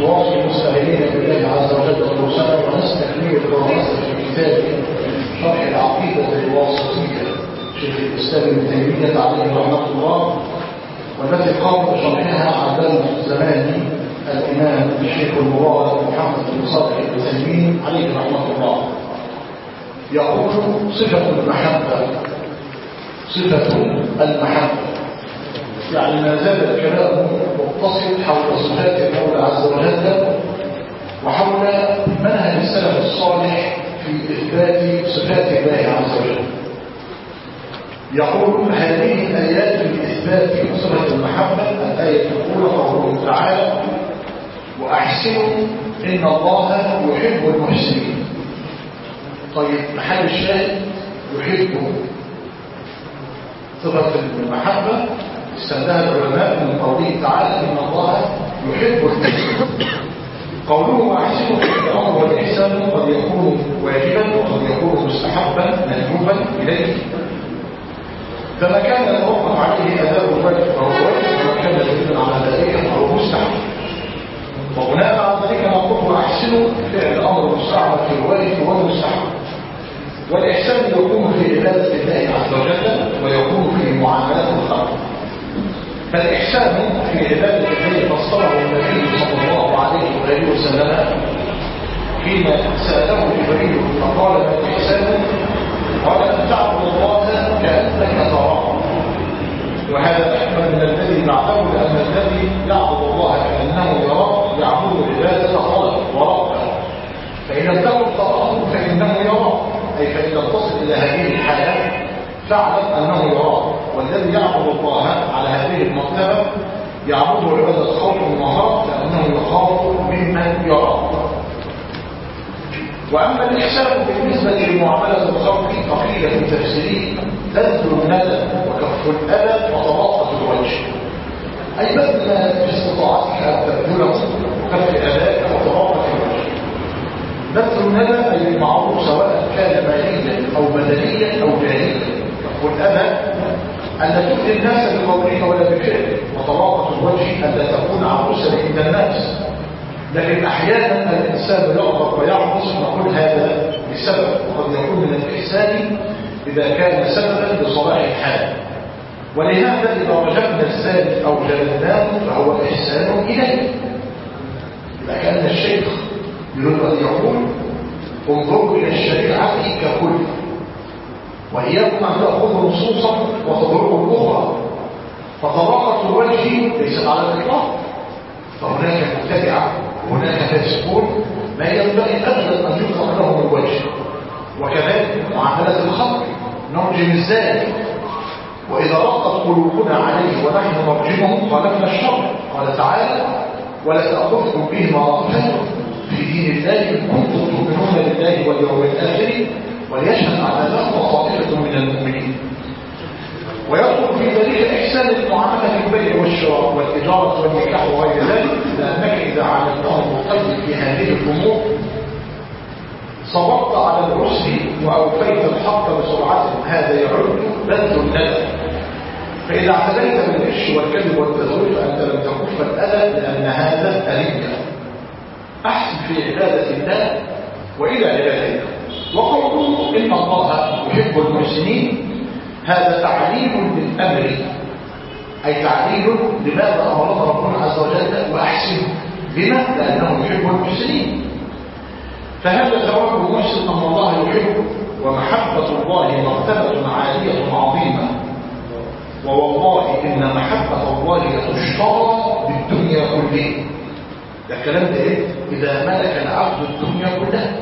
نواصل مستعينين بالله عز وجل ورسله ونستكمل الدراسة في كتاب شرح العقيدة الواسطية شيخ الإسلام ابن تيمية عليه رحمة الله، والتي قام بشرحها علامة الزمان الإمام الشيخ المبارك محمد بن صالح العثيمين عليه رحمة الله. يقول صفة المحبة، صفة المحبة، يعني ما زال الكلام متصل حول صفات المولى عز وجل وحول منهج السلف الصالح في إثبات صفات الله عز وجل. يقول هذه الآيات في إثبات صفة المحبة. الآية الأولى قوله تعالى: وأحسنوا إن الله يحب المحسنين. طيب محل الشاهد يحب صفة المحبة استندها العلماء من قوله تعالى إن الله يحب المحسنين. قوله وأحسنوا في الأمر والإحسان قد يكون واجبا وقد يكون مستحبا مندوبا إليه، فما كان يتوقف عليه أداء الواجب فهو واجب، وما كان يدل على ذلك فهو مستحب. وبناء على ذلك نقول وأحسنوا فعل الأمر المستعمل في الواجب والمستحب. والإحسان يكون في عبادة الله عز وجل ويكون في معاملات الخلق. فالإحسان في عبادة الله فسره النبي صلى الله عليه وآله وسلم حين سأله جبريل فقال ما الإحسان؟ قال أن تعبد الله كأنك تراه. وهذا أكمل من الذي بعده، لأن الذي يعبد الله كأنه يراه يعبد عبادة طلب ورغبة، فإن لم تكن تراه فإنه يراه، أي فإن لم تصل إلى هذه الحالة فاعلم أنه يراه. والذي يعبد الله على هذه المرتبة يعبد عبادة خوف ومهارة لأنه يخاف ممن يراه. وأما الإحسان بالنسبة لمعاملة الخلق فقيل في تفسيره بذل الندى وكف الأذى وتباطؤ الوجه، أي بذل ما في استطاعتك أن تبذله وكف أذاك وتباطؤ الوجه. بذل الندى أي المعروف سواء كان ماليا أو بدنيا أو جاهليا. كف الأذى أن تؤذي الناس بقولك ولا بفعلك، وتباطؤ الوجه أن لا تكون عروسا عند الناس. لكن أحيانا الإنسان يغضب ويعبس نقول هذا بسبب، وقد يكون من الإحسان إذا كان سببا لصلاح الحال. ولهذا إذا وجدنا الزاني أو جلدناه فهو إحسان إليه. إذا كان الشيخ يريد أن يقول انظروا إلى الشريعة ككل، وإياكم أن تأخذوا نصوصا وتضربوا الأخرى، فطلاقة الوجه ليست على الإطلاق. فهناك مبتدعة وهناك فاسقون ما ينبغي أبدا أن يطلق لهم الوجه. وكذلك معاملة الخلق، نرجم الزاني وإذا رقت قلوبنا عليه ونحن نرجمه خالفنا الشرع. قال تعالى: ولا تأخذكم بهما رأفة في دين الله إن كنتم تؤمنون بالله واليوم الآخر وليشهد عذابهم طائفة من المؤمنين. ويدخل في ذلك إحسان المعاملة في البيع والشراء والتجارة والنكاح وغير ذلك، لأنك إذا عملته مقيد في هذه الأمور صبرت على العسر وأوفيت الحق بسرعة، هذا يعد بذل الندى. فإذا اعتديت بالغش والكذب والتزوير فأنت لم تكف الأذى، لأن هذا أذية. أحسن في عبادة الله وإلى عبادة الله. وقوله إن الله يحب المحسنين هذا تعليل للأمر، أي تعليل لماذا أمرنا ربنا عز وجل وأحسن بما؟ لأنه يحب المحسنين. فهذا ثواب المحسن أن الله يحب، ومحبة الله مرتبة عالية عظيمة. ووالله إن محبة الله لتشترى بالدنيا كلها. ده الكلام ده إيه؟ إذا ملك العبد الدنيا كلها،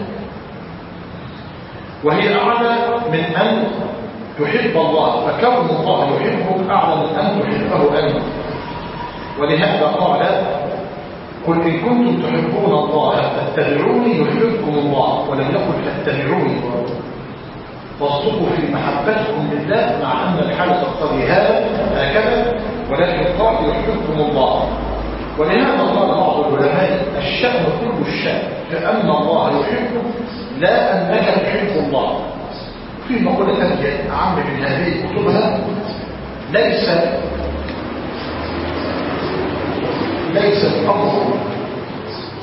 وهي أعلى من أن تحب الله، فكون الله يحبك أعلى من أن تحبه أنت. ولهذا قال: قل إن كنتم تحبون الله فاتبعوني يحببكم الله، ولم يقل فاتبعوني. واصدقوا في محبتكم لله، مع أن الحالة تقتضي هكذا، ولكن قال يحببكم الله. ولهذا قال بعض العلماء: الشأن كل الشأن، كأن الله يحبك لا أنك تحب الله. في مقولة ثانية عام من هذه كتبها: ليس الأمر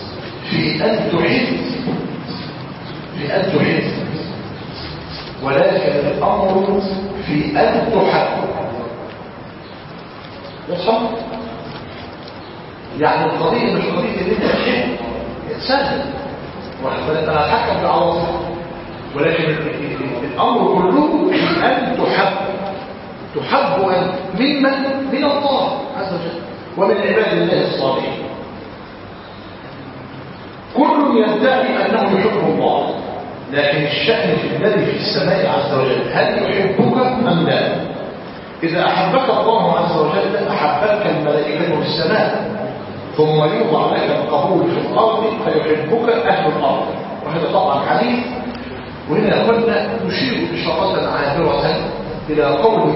في أن تحب ولكن الأمر في أن تحب. وصل؟ يعني القضية مش قضية ان انت تحب سهل وانا اتحكم بالعواطف، ولكن الامر كله في ان تحب من الله عز وجل ومن عباد الله الصالحين. كل يدعي انه يحب الله، لكن الشأن في الذي في السماء عز وجل هل يحبك ام لا؟ اذا احبك الله عز وجل احبتك الملائكة في السماء، ثم يوضع لك القبول في الأرض فيحبك أهل الأرض. وهذا طبعا حديث. وهنا قلنا نشير إشارة عابرة إلى قول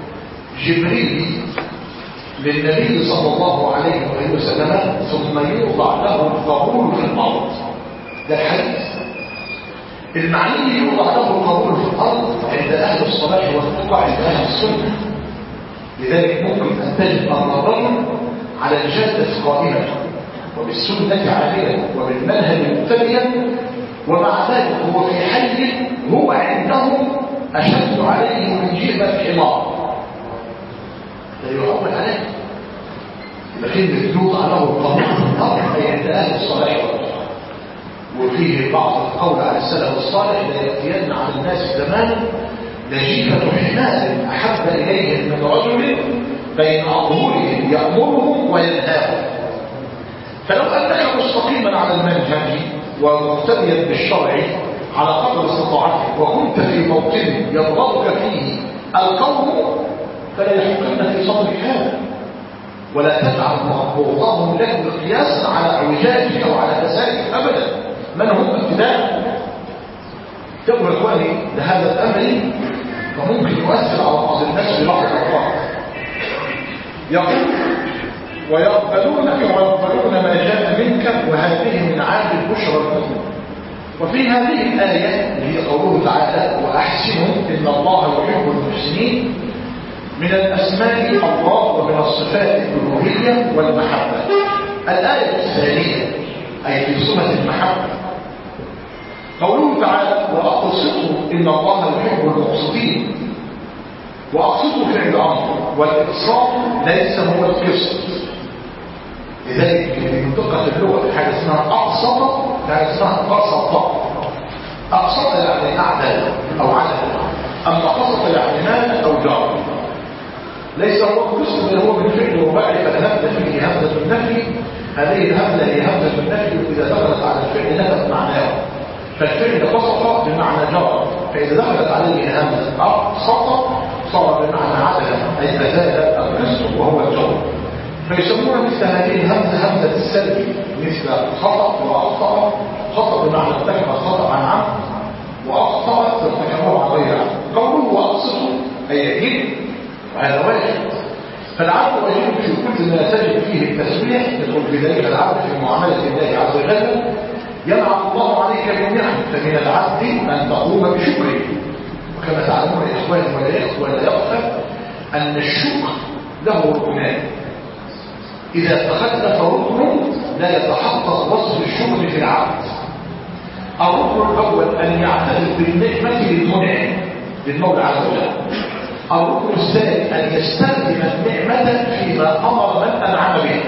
جبريل للنبي صلى الله عليه وسلم ثم يوضع له القبول في الأرض. ده الحديث المعني يوضع له القبول في الأرض عند أهل الصلاح والتقى عند أهل السنة. لذلك ممكن أن تجد أن الرجل على الجادة قائمة وبالسنة عالية وبالمنهج مبتدئا، ومع ذلك هو في حي هو عندهم أشد عليه من جيبة الحمار. لا يعول عليه. لكن يوضع له القبول في الأرض أي عند أهل الصلاح والتقى. وفيه بعض القول على السلف الصالح لا يأتين على الناس زمان لجيفة حمار أحب إليهم من رجل بين أظهرهم يأمرهم وينهاهم. فلو أنك مستقيما على المنهج ومقتديا بالشرع على قدر استطاعتك وكنت في موطن يضربك فيه القوم فلا يحكمن في صدرك هذا، ولا تجعل مرضاهم لك قياسا على اعوجاجك او على فسادك ابدا. من هم ابتداء؟ تقول اخواني لهذا الامر فممكن يؤثر على بعض الناس في بعض الاوقات. يقول ويقبلونك ويقبلون ما جاء منك وهذه من عاد البشرى المؤمن. وفي هذه الآية اللي هي قوله تعالى وأحسنوا إن الله يحب المحسنين، من الأسماء الله ومن الصفات الألوهية والمحبة. الآية الثانية أي في صفة المحبة قوله تعالى وأقسطوا إن الله يحب المقسطين. وأقسطوا فعل أمر، والإقساط ليس هو القسط. لذلك في منطقة اللغة حاجة اسمها أقسط، حاجة اسمها قسط. أقسط يعني أعدل أو عدل، أما قسط يعني مال أو جار. ليس هو القسط بل هو بالفعل الرباعي، فالهمزة فيه همزة النفي. هذه الهمزة هي همزة النفي، وإذا دخلت على الفعل نفت معناه. فالفعل قسط بمعنى جار، فإذا دخلت عليه همزة أقسط صار بمعنى عدل أي أزال القسط وهو الجار. فيسمون مثل هذه الهمزة همزة السلب، مثل خطأ وأخطأ. خطأ بمعنى ارتكب الخطأ عن عمد، وأخطأ ارتكبه عن غير عمد. قوله وأقسطوا أي يجب، وهذا واجب. فالعبد واجب في كل ما تجد فيه التسبيح. يدخل في ذلك العبد في معاملة الله عز وجل. ينعم الله عليك بالنعم، فمن العبد أن تقوم بشكره. وكما تعلمون يا إخواني ولا يخفى أن الشكر له ركنان. إذا تخلف ركن لا يتحقق وصف الشكر في العبد. الركن الأول أن يعترف بالنعمة للمنعم للمولى عز وجل. الركن الثاني أن يستخدم النعمة فيما أمر من أنعم به.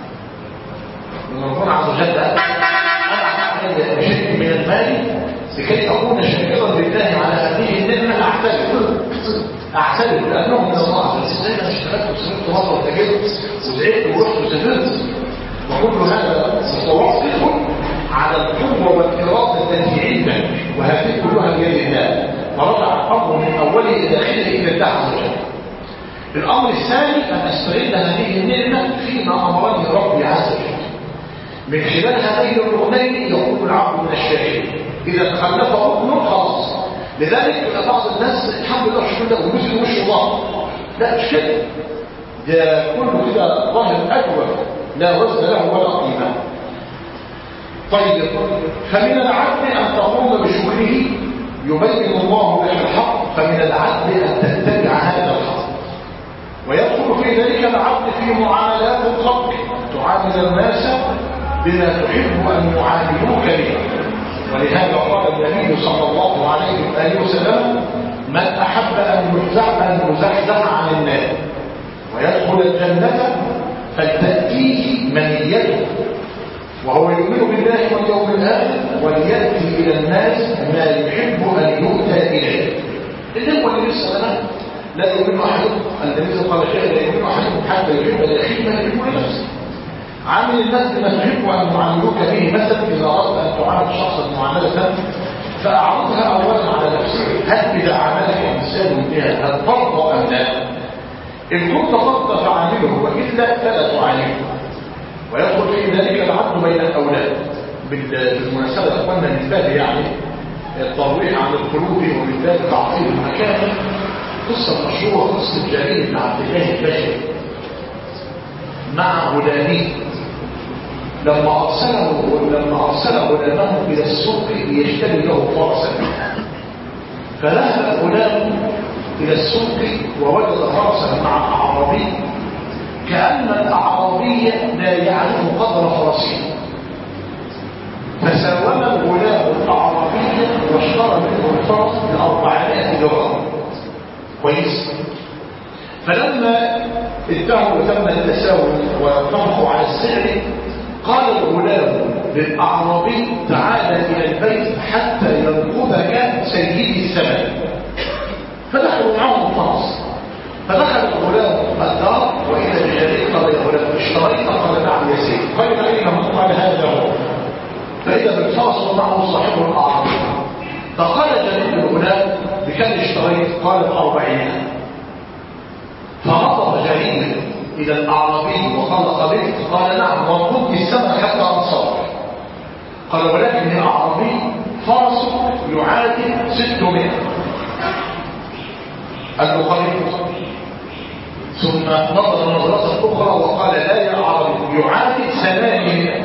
ربنا عز وجل أنعم علي بشيء من المال لكي أكون شاكرا لله على هذه النعمة. أعترف لأنه من الله عز وجل. إزاي أنا اشتغلت وسافرت مرة وتجربت وزعلت ورحت وسافرت، وكل هذا متوقف على القوة والإرادة التي عندك، وهذه كلها بيد الله. ورجع الأمر من أوله إلى آخره إلى الله عز وجل. الأمر الثاني أن أستغل هذه النعمة فيما أمرني ربي عز وجل. من خلال هذين الركنين يكون العبد من الشاكرين. إذا تخلف ركن خلاص. لذلك بعض الناس الحمد لله شكرا له ومثل وش الله، لا مش كده، ده كله كده ظاهر أجوب لا وزن له ولا قيمة. طيب فمن العدل أن تقوم بشكره يبين الله لك الحق، فمن العدل أن تتبع هذا الحق. ويدخل في ذلك العدل في معاملات الخلق، تعامل الناس بما تحب أن يعاملوك به. ولهذا قال النبي صلى الله عليه وآله وسلم: من أحب أن يزحزح عن النار ويدخل الجنة فلتأتيه منيته وهو يؤمن بالله واليوم الآخر وليأتي إلى الناس ما يحب أن يؤتى إليه. اللي هو النبي صلى الله عليه وسلم: لا يؤمن أحدكم، النبي قال شيء: لا يؤمن أحدكم حتى يحب لأخيه ما يحب لنفسه. عامل الناس بما تحب أن يعاملوك به. مثلا إذا أردت أن تعامل شخصا معاملة فأعرضها أولا على نفسك: هل إذا عاملك إنسان بها هل ترضى أم لا؟ إن كنت ترضى فعامله، وإلا فلا تعامله. ويدخل في ذلك العدل بين الأولاد. بالمناسبة أخوانا من باب يعني الترويح عن القلوب ومن باب تعطيل المكان، قصة مشهورة قصة جرير بن عبد الله البشري مع غلاميه لما أرسل غلامه إلى السوق ليشتري له فرسا. فذهب الغلام إلى السوق ووجد فرسا مع أعرابي، كأن الأعرابي لا يعرف قدر فرسه، فساوم الغلام الأعرابي واشترى منه الفرس ب400 درهم. كويس. فلما انتهوا وتم التساوي واتفقوا على السعر، قال الغلام للأعرابي: تعال إلى البيت حتى ينقذك سيدي الثمن. فدخلوا معهم الفرس. فدخل الغلام الدار وإذا بجرير: قال يا غلام اشتريت؟ قال نعم يا سيدي. قال أين من؟ قال هذا هو. فإذا بالفرس ومعه صاحبه الأعرابي. فقال جرير الغلام: بكم اشتريت؟ قال ب40. فنظر جرير إلى الأعرابي وقال: قبلت؟ قال نعم، وانقذ الثمن حتى أنصار. قال: ولكن يا أعرابي فرس يعادل 600. قال له: قبلت. ثم نظر نظرة أخرى وقال: لا يا أعرابي يعادل 800.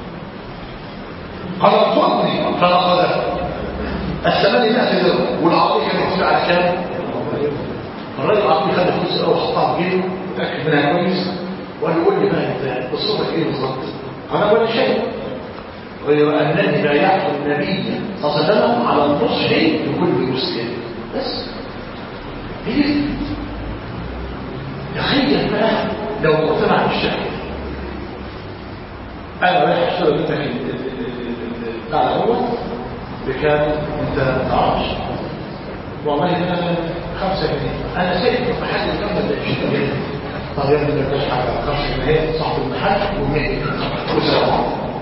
قال: انقذني. فنقذه. 800 درهم. والأعرابي كان يحصل على كام؟ الراجل العربي خد الفلوس الاول وحطها في جيبه وتاكد منها كويس وقال له: قول لي بقى انت قصتك ايه بالظبط؟ قال: ولا شيء غير انني بايعت النبي صلى الله عليه وسلم على النصح لكل مسلم. بس هي تخيل بقى لو مقتنع بالشكل. انا رايح اشتري منك بتاع هو بكام؟ انت ما تعرفش. والله انا 5 جنيه. انا سايب في محل الجنة ده 20 جنيه. طب يا ابني ما تبقاش حاجه 5 جنيه صاحب المحل و100 وسلام.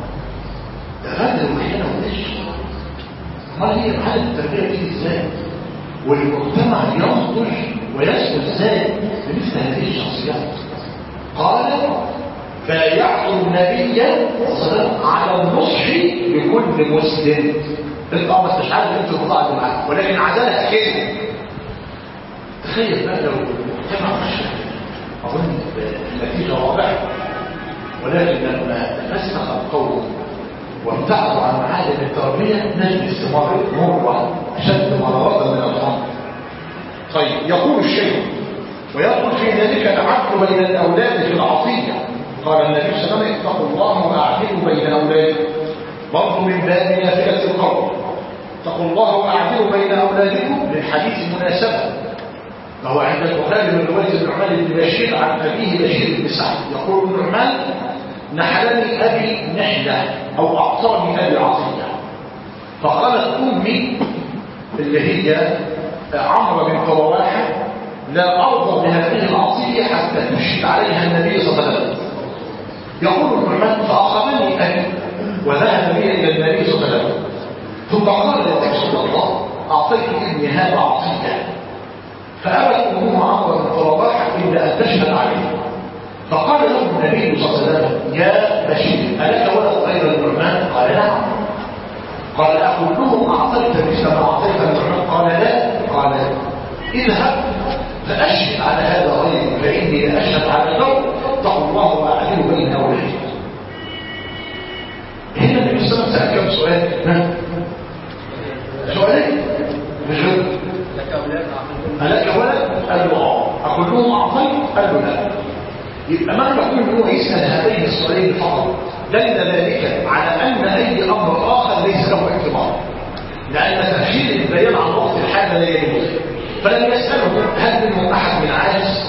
ده غدر وخيانه ودش. امال هي محل التربيه دي ازاي؟ والمجتمع ينضج ويسكن ازاي بمثل هذه الشخصيات؟ قال: بايعت النبي صلى الله عليه وسلم على النصح لكل مسلم. انت مش عارف انت البضاعه اللي معاك، ولكن عدالة كده. تخيل بقى لو المجتمع ماشي، اظن النتيجه واضحه. ولكن لما تفسخ القوم وابتعدوا عن معالم التربيه نجد استمرار مره اشد مرارة من الخمر. طيب، يقول الشيخ: ويدخل في ذلك العدل بين الاولاد في العطيه. قال النبي صلى الله عليه وسلم: اتقوا الله واعدلوا بين اولادكم. برضه من باب نافله القول: اتقوا الله واعدلوا بين اولادكم، للحديث مناسبه. فهو عند البخاري من روايه النعمان بن بشير عن ابيه بشير بن سعد يقول النعمان: نحلني ابي نحله او اعطاني ابي عطيه. فقالت امي اللي هي عمرو بنت رواحه: لا ارضى بهذه العطيه حتى تشهد عليها النبي صلى الله عليه وسلم. يقول النعمان: فاخذني ابي وذهب بي الى النبي صلى الله عليه وسلم، ثم قال: يا رسول الله، اعطيت ابني هذا عطيه. فأبت أمه عمرو بن رواحة إلا أن تشهد عليه. فقال له النبي صلى الله عليه وسلم: يا بشير، ألك ولد غير النعمان؟ قال: نعم. قال: أكلهم أعطيت مثل ما أعطيت النعمان؟ قال: لا. قال: اذهب فأشهد على هذا غيري، فإني لأشهد على القوم. اتقوا الله وأعدلوا بين أولادكم. هنا النبي صلى الله عليه وسلم سأل كم سؤال؟ سؤالين بجد. ألك ولد؟ قال له اه. أكلهم أعطيت؟ قال له لا. يبقى معنى يقول ان هو يسأل هذين السؤالين فقط دل ذلك على أن أي أمر آخر ليس له اعتبار، لأن تأخير البيان عن وقت الحاجة لا يجوز. فلم يسأله هل منهم أحد من عاجز،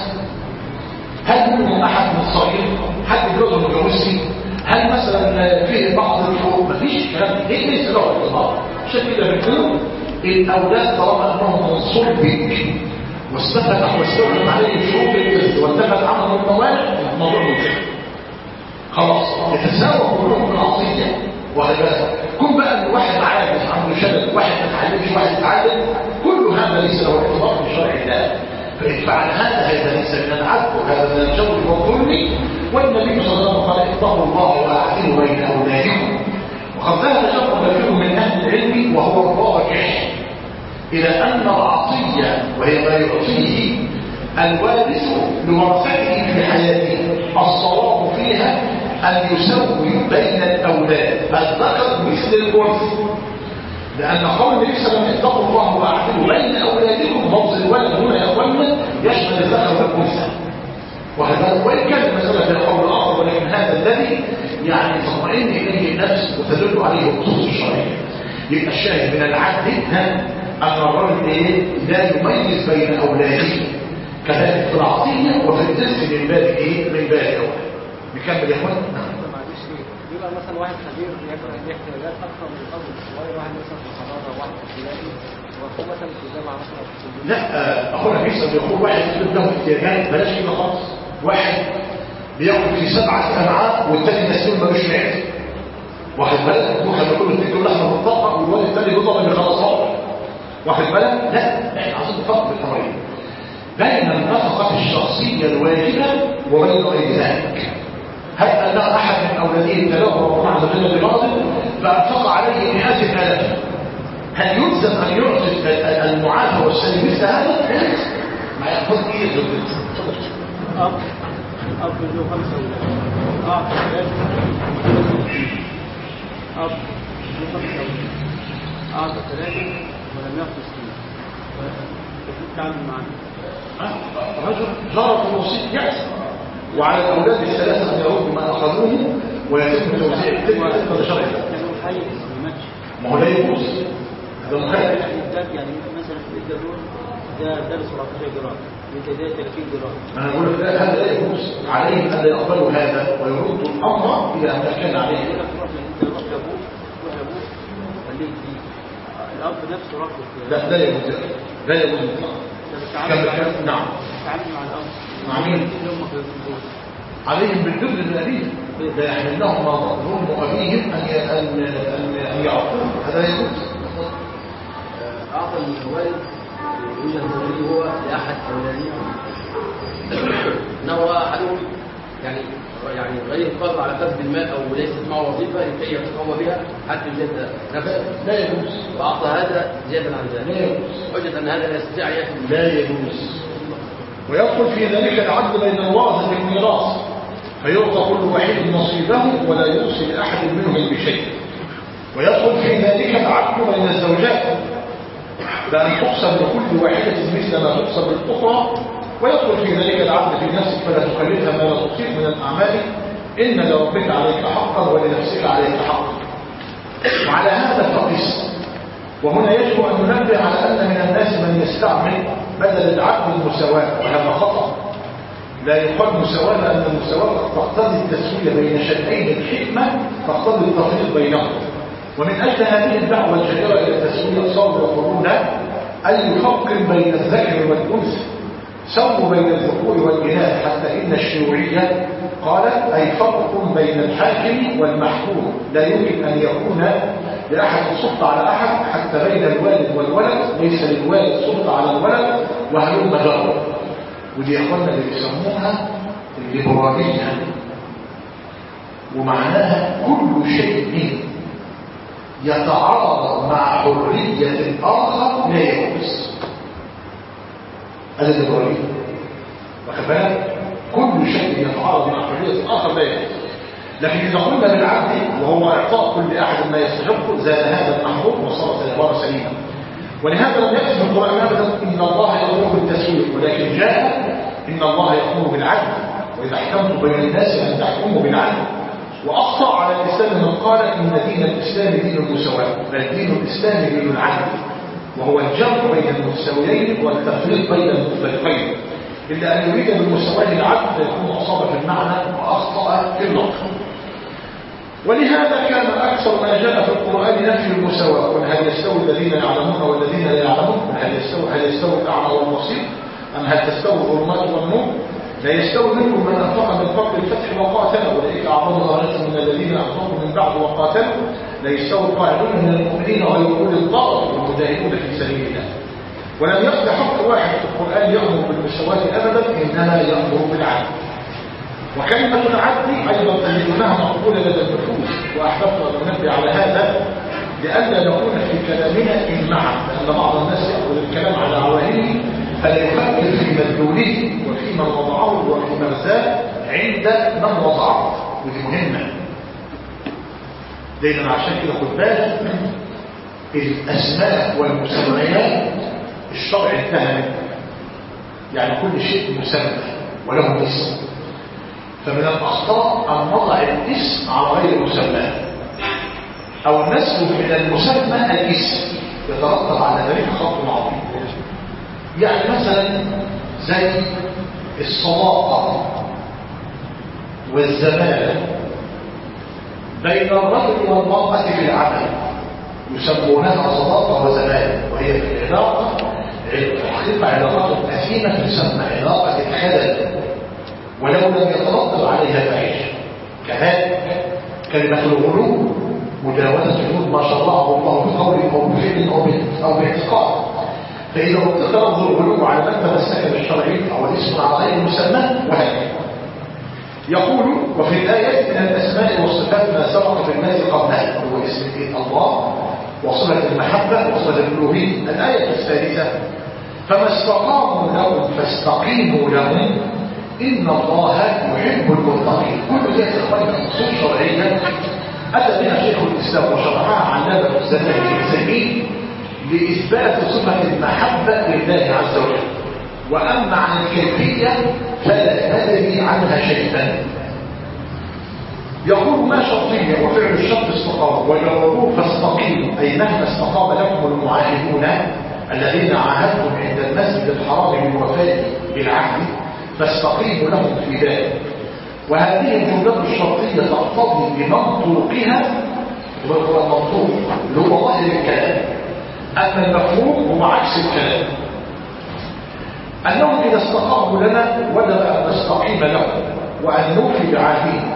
هل منهم أحد من صغير، حد جوز متجوزي، هل مثلا فيه بعض الحقوق، مفيش كلام ليه ليس له اعتبار. عشان كده بنقول الأولاد طالما أنهم من صلبك واستفتح واستولت عليه شروط الجنس وانتفت عنهم الموانع، الموضوع منتهي خلاص، يتساوى كلهم بالعصية. وهكذا كن بقى ان واحد عاجز عنده شلل، واحد ما اتعلمش، واحد اتعلم، كل هذا ليس له اعتبار في شرع الله. فإن فعل هذا ليس من العدل، وهذا من الجور والظلم. والنبي صلى الله عليه وسلم قال اتقوا الله واعدلوا بين اولادكم. وقد ذهب شرط كثير من اهل العلم وهو الراجح إلى أن العطية وهي ما يعطيه الوارث لورثته في حياته الصواب فيها أن يسوي بين الأولاد الذكر مثل الأنثى، لأن قول النبي صلى الله عليه وسلم اتقوا الله واعدلوا بين أولادكم، لفظ الولد هنا يا أخوانا يشمل الذكر والأنثى. وهذا وإن كان المسألة في القول الآخر، ولكن هذا الذي يعني تطمئن إليه النفس وتدل عليه النصوص الشرعية. يبقى الشاهد من العدل أن الرجل لا يميز بين أولاده، كذلك في العطية وفي الرزق من باب من باب أولاد. نكمل يا اخوان. معلش يبقى مثلا واحد كبير يقرأ احتياجات أكثر من الأرض الصغير، واحد مثلا في الحضارة واحد في ابتدائي وهو مثلا في الجامعة مثلا في الكلية. لا أخونا بيسأل يقول واحد له احتياجات، بلاش كده خالص. واحد بياكل في 7 أمعاء والتاني مسؤول ملوش معده، واحد بالك واحد ياكل التاني لحمه بالطاقه والواد التاني بيضرب اللي خلصها، واحد بالك. لا احنا عايزين نفرق بالتمرين بين النفقه الشخصيه الواجبه وبين غير ذلك. هل ان احد من اولاده ابتلاه ربنا عز وجل بمرض فانفق عليه 100,000، هل يلزم ان يعطي المعافى والسليم مثل هذا؟ لا، ما ياخذ ايه أب له 5 أولاد، أب له 5 أولاد، أعطى 3 ولم يأخذ 2، فكيف تعمل معنا؟ رجل جرب الوصية يأس، وعلى الأولاد الثلاثة أن يردوا ما أخذوه ويتم توزيع التلك لشرع الله. كانوا حي الماتش، ما هو لا يجوز، هذا مخالف. يعني مثلا في الإدة دول ده 17 جرام، انت ده 30 جرام. انا اقول لك لا، هذا لا يجوز، عليهم ان لا يقبلوا هذا ويردوا الامر الى ان كان عليه. يقول لك روح لابوك، روح لابوك خليك فيه، الاب نفسه رفض. لا يجوز، لا يجوز اطلاقا. نعم. تعامل مع الاب مع مين؟ عليهم بالجبر الابيه، لا يحمل لهم ظلم ابيهم ان يعطوه، هذا لا يجوز. اعطى الوالد يوجد الزوجي هو لأحد أولاديه أنه أحدهم يعني غير قادر على كسب المال أو ليست معه وظيفة لكي يتقوى بها حتى يجد نفسه، لا يجوز، وأعطى هذا زيادة عن ذلك، لا يجوز، حجة أن هذا لا يستطيع يأخذ، لا يجوز. ويدخل في ذلك العدل بين الورثة بالميراث، فيعطى كل واحد نصيبه ولا يوصي لأحد منهم بشيء. ويدخل في ذلك العدل بين الزوجات، بأن تقسم لكل واحدة مثل ما تقسم للأخرى. ويدخل في ذلك العدل في نفسك فلا تكلفها ما لا تطيق من الأعمال، إن لربك عليك حقا ولنفسك عليك حقا. وعلى هذا فقس. وهنا يجب أن ننبه على أن من الناس من يستعمل بدل العدل المساواة، وهذا خطأ. لا يقال مساواة، لأن المساواة تقتضي التسوية بين شيئين، الحكمة تقتضي التفريق بينهم. ومن أجل هذه الدعوة الجائرة إلى التسوية صاروا يقولون أن يفرق بين الذكر والأنثى، سووا بين الذكور والإناث، حتى إن الشيوعية قالت أي فرق بين الحاكم والمحكوم، لا يمكن أن يكون لأحد سلطة على أحد، حتى بين الوالد والولد ليس للوالد سلطة على الولد، وهلم جرى. ودي أخوانا اللي بيسموها الليبرالية، ومعناها كل شيء يتعارض مع حرية الآخر لا يجوز. هذا الليبرالية، واخد بالك؟ كل شيء يتعارض مع حرية الآخر لا يجوز. لكن إذا قلنا بالعدل وهو إعطاء كل أحد ما يستحقه، زاد هذا المحروم وصارت العبارة سليمة. ولهذا لم يأتي في القرآن أبدا إن الله يأمر بالتسوية، ولكن جاء إن الله يأمر بالعدل، وإذا حكمتم بين الناس أن تحكموا بالعدل. وأخطأ على الإسلام من قال إن دين الإسلام دين المساواة، بل دين الإسلام دين العدل، وهو الجمع بين المتساويين والتفريق بين المختلفين، إلا أن يريد بالمساواة العدل فيكون أصاب في المعنى وأخطأ في اللفظ. ولهذا كان أكثر ما جاء في القرآن نفي المساواة، قل هل يستوي الذين يعلمون والذين لا يعلمون، هل يستوي الأعمى والبصير، أم هل تستوي الظلمات والنور، لا يستوي منكم من أنفق من قبل الفتح وقاتل أولئك أعظم درجة من الذين أنفقوا من بعد وقاتلوا، لا يستوي القاعدون من المؤمنين غير أولي الضرر والمجاهدون في سبيل الله. ولم يقل حق واحد في القرآن يأمر بالمساواة أبدا، إنما يأمر بالعدل. وكلمة العدل أيضا تجدونها مقبولة لدى النفوس، وأحببت أن ننبه على هذا لئلا نكون في كلامنا إجماعا، لأن بعض الناس يأخذ الكلام على عوائله فلا يفكر في مدلوله وفي من وضعه وفي مرساه عند من وضعه، ودي مهمة. دايما عشان كده خد بالك الأسماء والمسميات الشرع انتهى منه، يعني كل شيء مسمى وله اسم، فمن الأخطاء أن نضع الاسم على غير مسمى أو نسلب من المسمى الاسم يترتب على ذلك خطر عظيم. يعني مثلا زي الصداقة والزمالة بين الرجل والمرأة في العمل يسمونها صداقة وزمالة، وهي في العلاقة الحقيقة علاقات أثيمة تسمى علاقة الخلل ولو لم يترتب عليها فاحشة. كذلك كلمة الغلو مجاوزة حدود ما شرعه الله بقول أو بفعل أو باعتقاد، فإذا اتخذ الغلو على من تمسك بالشرعي أو الاسم على غير مسمى وهكذا. يقول وفي الآية من الأسماء والصفات ما سبق في الناس قبلها، هو اسم الله وصلة المحبة وصلة الألوهية. الآية الثالثة فما استقاموا لهم فاستقيموا لهم إن الله يحب المتقين. كل ذلك إخواني أصول شرعية أتى بها شيخ الإسلام وشرحها علامة الزمان الإنساني لإثبات صفة المحبة لله عز وجل، وأما عن الكيفية فلا ندري عنها شيئا. يقول ما شرطية وفعل الشرط استقام، وجوابوه فاستقيموا أي مهما استقام لكم المعاهدون الذين عاهدتم عند المسجد الحرام بالوفاء بالعهد فاستقيموا لهم في ذلك. وهذه الجملة الشرطية تقتضي بمنطوقها، هو المنطوق اللي هو ظاهر الكلام، أما المفهوم هو عكس الكلام، أنهم إذا استقاموا لنا وجب أن نستقيم لهم وأن نوفي بعهدهم،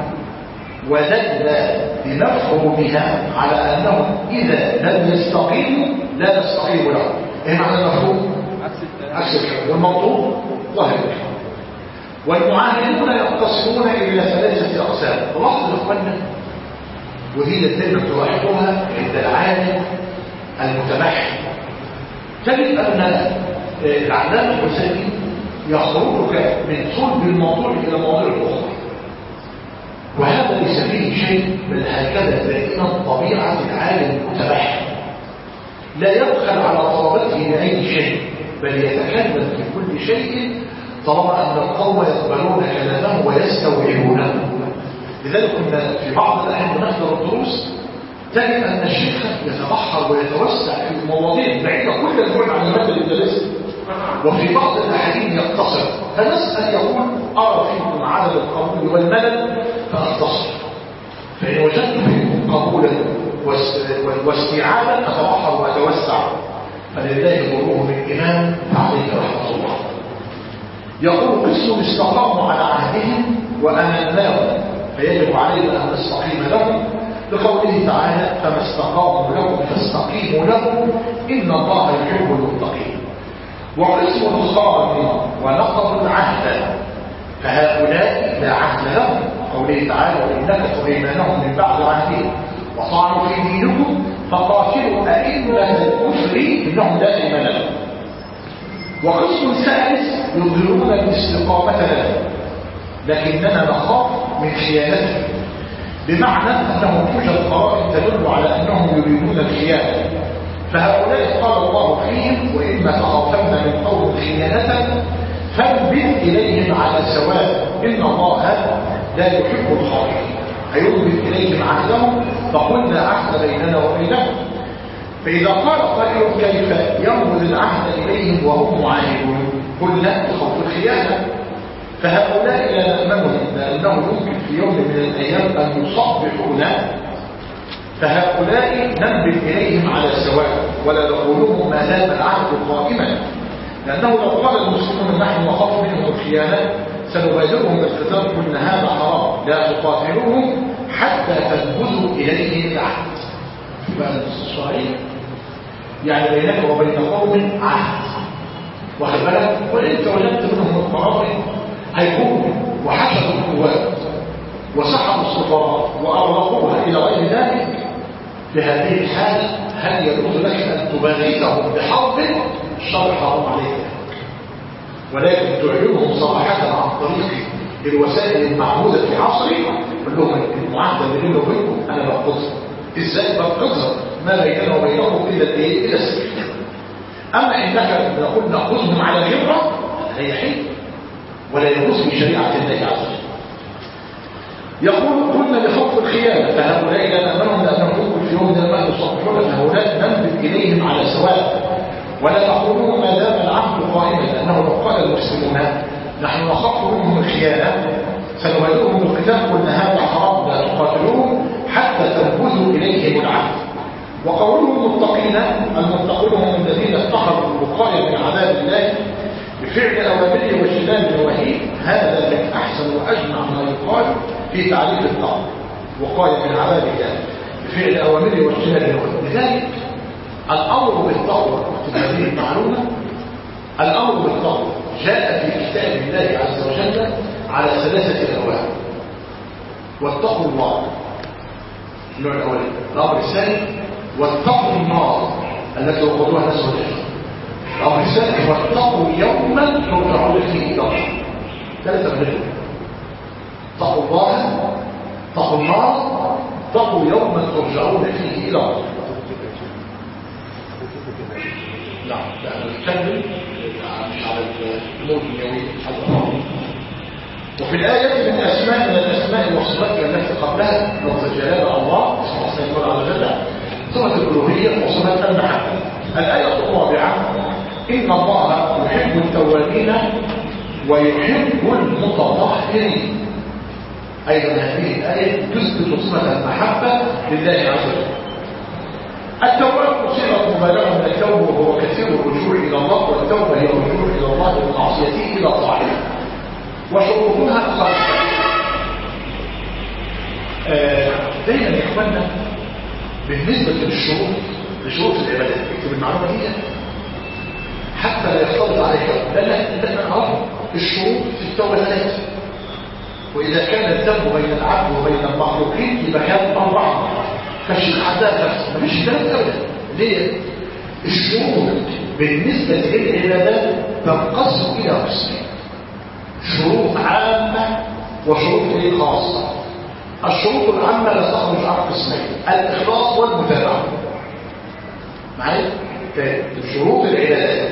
ودل بمفهومها على أنهم إذا لم يستقيموا لا نستقيم لهم. إيه معنى المفهوم؟ عكس الكلام. والمنطوق ظاهر الكلام. والمعاهدون يقتصرون إلى ثلاثة أقسام. لاحظوا إخواننا، وهي دائما تلاحظها عند العالم المتمحن، تجد أن العلامة الحسيني يخرجك من صلب الموضوع إلى مواضيع أخرى، وهذا ليس فيه شيء، بل هكذا دائما طبيعة العالم المتمحن، لا يبخل على طلبته لأي شيء، بل يتكلم في كل شيء طالما أن القوم يقبلون كلامه ويستوعبونه. لذلك كنا في بعض الأحيان نحضر الدروس تجد أن الشيخ يتبحر ويتوسع في مواضيع بعيدة كل البعد عن المادة الدراسية، وفي بعض الأحيان يقتصر، فنسأل يقول أرى فيكم عدد القبول والملل فأختصر، فإن وجدت فيكم قبولا واستيعابا أتبحر وأتوسع، فلله ضروه من إمام عليه رحمة الله. يقول قسم استقاموا على عهدهم وأمناهم فيجب علينا أن نستقيم لهم، لقوله تعالى فما استقاموا لهم فاستقيموا لهم إن الله يحب المتقين. وقسم خانوا ونقضوا العهد فهؤلاء لا عهد لهم، قوله تعالى وإن نكثوا أيمانهم من بعد عهدهم وطعنوا في دينكم فقاتلوا أئمة الكفر إنهم لا أيمان لهم. وقسم ثالث يظهرون الاستقامة لهم لكننا نخاف من خيانتهم، بمعنى أنه توجد قرائن تدل على أنهم يريدون الخيانة، فهؤلاء قال الله فيهم وإما تخافن من قوم خيانة فانبذ إليهم على سواء إن الله لا يحب الخائنين. هينبذ إليهم عهدهم فقلنا عهد بيننا وبينهم. فإذا قال قائل كيف ينبذ العهد إليهم وهم معاهدون؟ قلنا بخوف الخيانة. فهؤلاء لا نأمنهم لأنه يمكن في يوم من الأيام أن يصبحونا، فهؤلاء ننبذ إليهم على سواء ولا نقولهم ما دام العهد قائما، لأنه لو قال المسلمون نحن نخاف منهم الخيانة سنبادرهم بالقتال قلنا هذا حرام لا تقاتلوهم حتى تنبذوا إليهم العهد. يبقى الصحيح يعني بينك وبين قوم عهد، واخد بالك؟ وانت وجدت منهم القرار هيكونوا وحشدوا القوات وسحبوا السفراء وأغرقوها إلى غير ذلك، بهذه الحالة هل يجوز لك أن تباركهم بحرب؟ الشرع حرام عليك، ولكن تعلنهم صراحة عن طريق الوسائل المعمولة في عصري، قل لهم المعاهدة اللي بيني وبينكم أنا بنقضها. إزاي بنقضها؟ ما بيننا وبينهم إلى السجن. أما إنك نقول نأخذهم على غيرة هي حل ولا يجوز في شريعة الله عز وجل. يقول قلنا لخوف الخيانة فهؤلاء لا نأمنهم لأنهم يكون في يوم من الأيام يصبحون، فهؤلاء ننبذ إليهم على سواء ولا نقولهم ما دام العهد قائما، لأنه لو قال المسلمون نحن نخاف منهم الخيانة سنبادرهم بالقتال قلنا هذا حرام لا تقاتلوهم حتى تنبذوا إليهم العهد. وقولهم المتقين هم الذين اتخذوا الوقاية من عذاب الله بفعل أوامره واجتناب نواهيه، هذا من أحسن وأجمع ما يقال في تعريف التقوى، وقاية من عذاب الله بفعل أوامره واجتناب نواهيه. لذلك الأمر بالتقوى هذه المعلومة، الأمر بالتقوى جاء في كتاب الله عز وجل على 3 أنواع. واتقوا الله النوع الأولي. الأمر الثاني واتقوا النار التي وقودها الناس والجن. الأمر الثاني واتقوا يوما ترجعون فيه إلى الله. 3 منهم: اتقوا الله، اتقوا النار، اتقوا يوما ترجعون فيه إلى الله. لا نتكلم مش على الأمور الدنيوية. وفي الآية من الأسماء والصفات التي قبلها لفظ الجلالة الله اسمه الله عز وجل، صفة الألوهية وصفة المحبة. الآية الرابعة إن الله يحب التوابين ويحب المتطهرين. أيضا هذه الآية تثبت صفة المحبة لله عز وجل. التوبة صيغة مبالغة من التوبة وهو كثير الرجوع إلى الله، والتوبة هي الرجوع إلى الله بمعصيته إلى طاعته. وشروطها 5. دايما يا إخواننا بالنسبة لشروط العبادات اكتب المعلومة دي حتى لا يختلط عليك، لأن نعرف الشروط في التوبة 3، وإذا كان الذنب بين العبد وبين المخلوقين يبقى كان 4. فالشيخ حداد نفسه مفيش كلام أبدا. ليه؟ الشروط بالنسبة للعبادات تنقسم إلى قسمين: شروط عامة وشروط خاصة. الشروط العامة لا تخرج عن قسمين: الإخلاص والمتابعة. معايا؟ شروط العبادات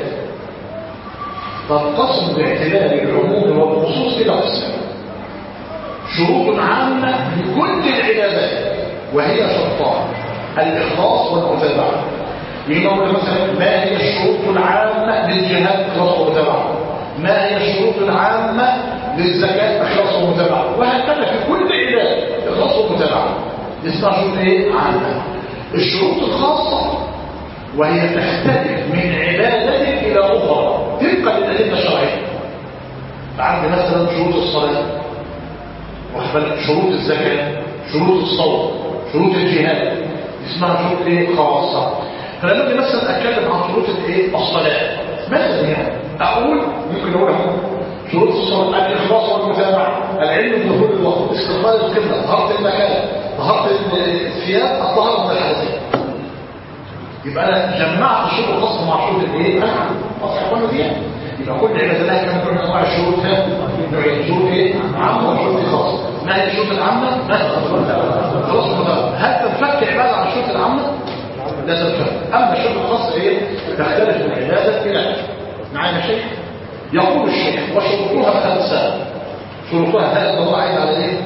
تنقسم باعتبار العموم والخصوص إلى قسمين: شروط عامة لكل العبادات وهي شرطان: الإخلاص والمتابعة. يقول مثلا ما هي الشروط العامة للجهاد؟ إخلاص ومتابعة. ما هي الشروط العامة للزكاة؟ إخلاص ومتابعة. وهكذا في كل عبادة إخلاص ومتابعة. اسمها شروط عامة. الشروط الخاصة وهي تختلف من عبادة إلى أخرى طبقا للأدلة الشرعية. عندي مثلا شروط الصلاة، شروط الزكاة، شروط الصوم، شروط الجهاد، اسمها شروط خاصة. فلما اجي مثلا اتكلم عن شروط الصلاة مثلا، يعني اقول ممكن اقول شروط الصلاة: الإخلاص والمتابعة، العلم بدخول الوقت، استقبال القبلة، طهارة المكان، طهارة الثياب، الطهارة من الحدثين. يبقى انا جمعت الشروط الخاصة مع شروط واضح دي. يبقى كل عبادة لها كم نوع من انواع الشروط؟ نوعين: شروط عامة وشروط خاصة. ما هي الشروط العامة؟ خلاص المتابعة. هل تنفك عبادة عن الشروط العامة؟ لا تنفك. اما الشروط الخاصة تختلف من عبادة الى معانا شيء. يقول الشيخ: وشروطها 5: شروطها هل الله عايز على ايه؟